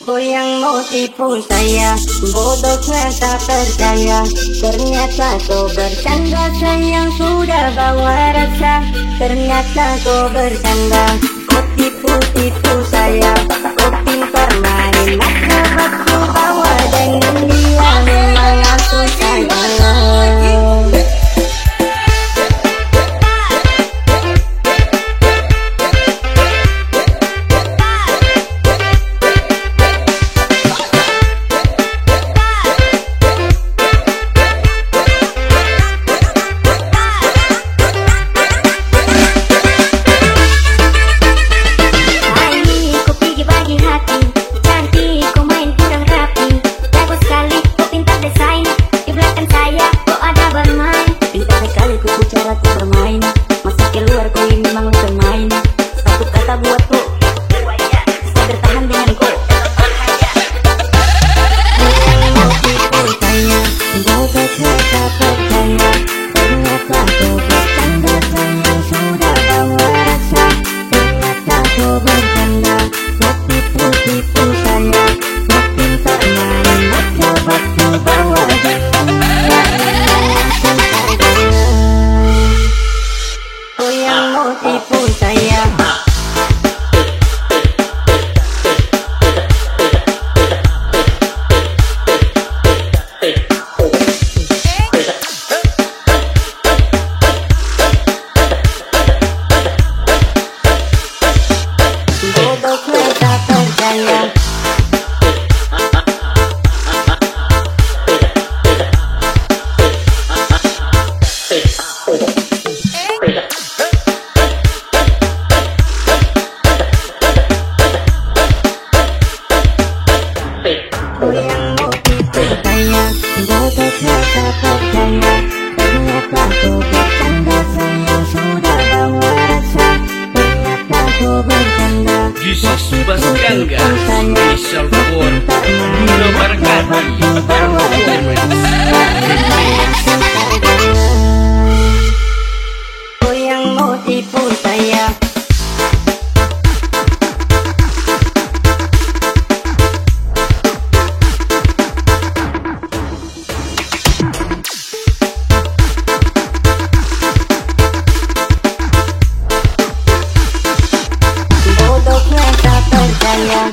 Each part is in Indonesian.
Kau yang mau tipu saya, bodohnya tak percaya. Ternyata kau bercanda, sayang sudah bawa rasa. Ternyata kau bercanda, kau tipu-tipu saya. Kau pintar main mata, waktu bawa dengan dia. Memang aku sayang. Jesus Bas Gangga Special for Bunda Barkati Performance. Kau yang mau tipu saya, bodohnya tak percaya.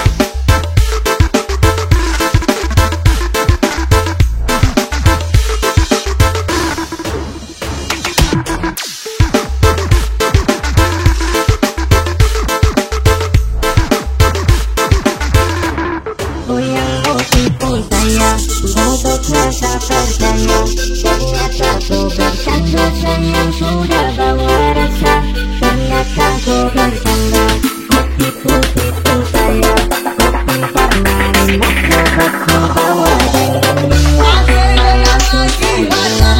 Kau yang mau tipu saya, bodohnya tak percaya. Ternyata kau bercanda, sayang sudah bawa rasa. Ternyata kau bercanda, kau tipu-tipu saya. Kau pintar main mata, kau bawa dengan dia. Memang aku sayang.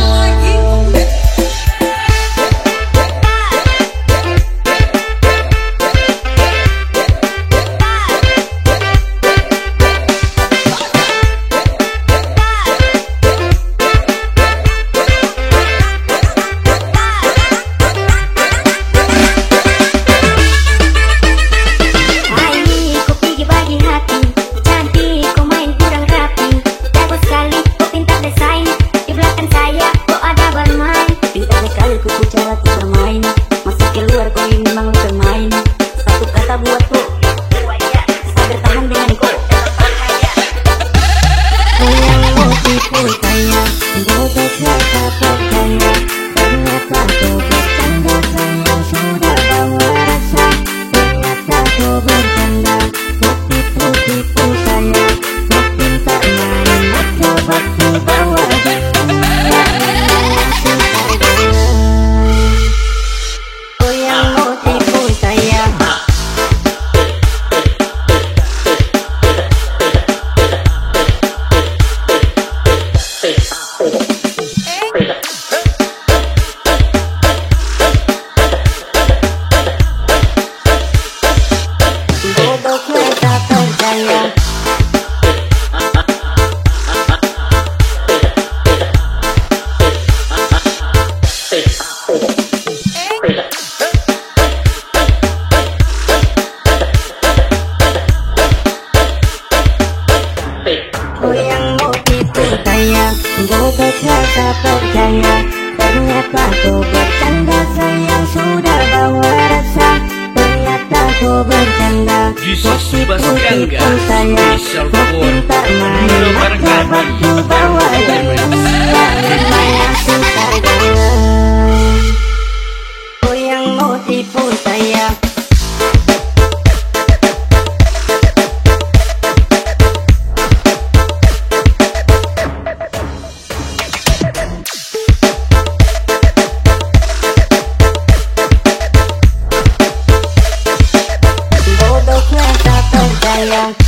Bodohnya tak percaya, ternyata kau bercanda. Sayang sudah bawa rasa, ternyata kau bercanda. Jesus Baskanga Special for Bunda Barkati bawa kau yang mau tipu saya. Bodohnya tak percaya.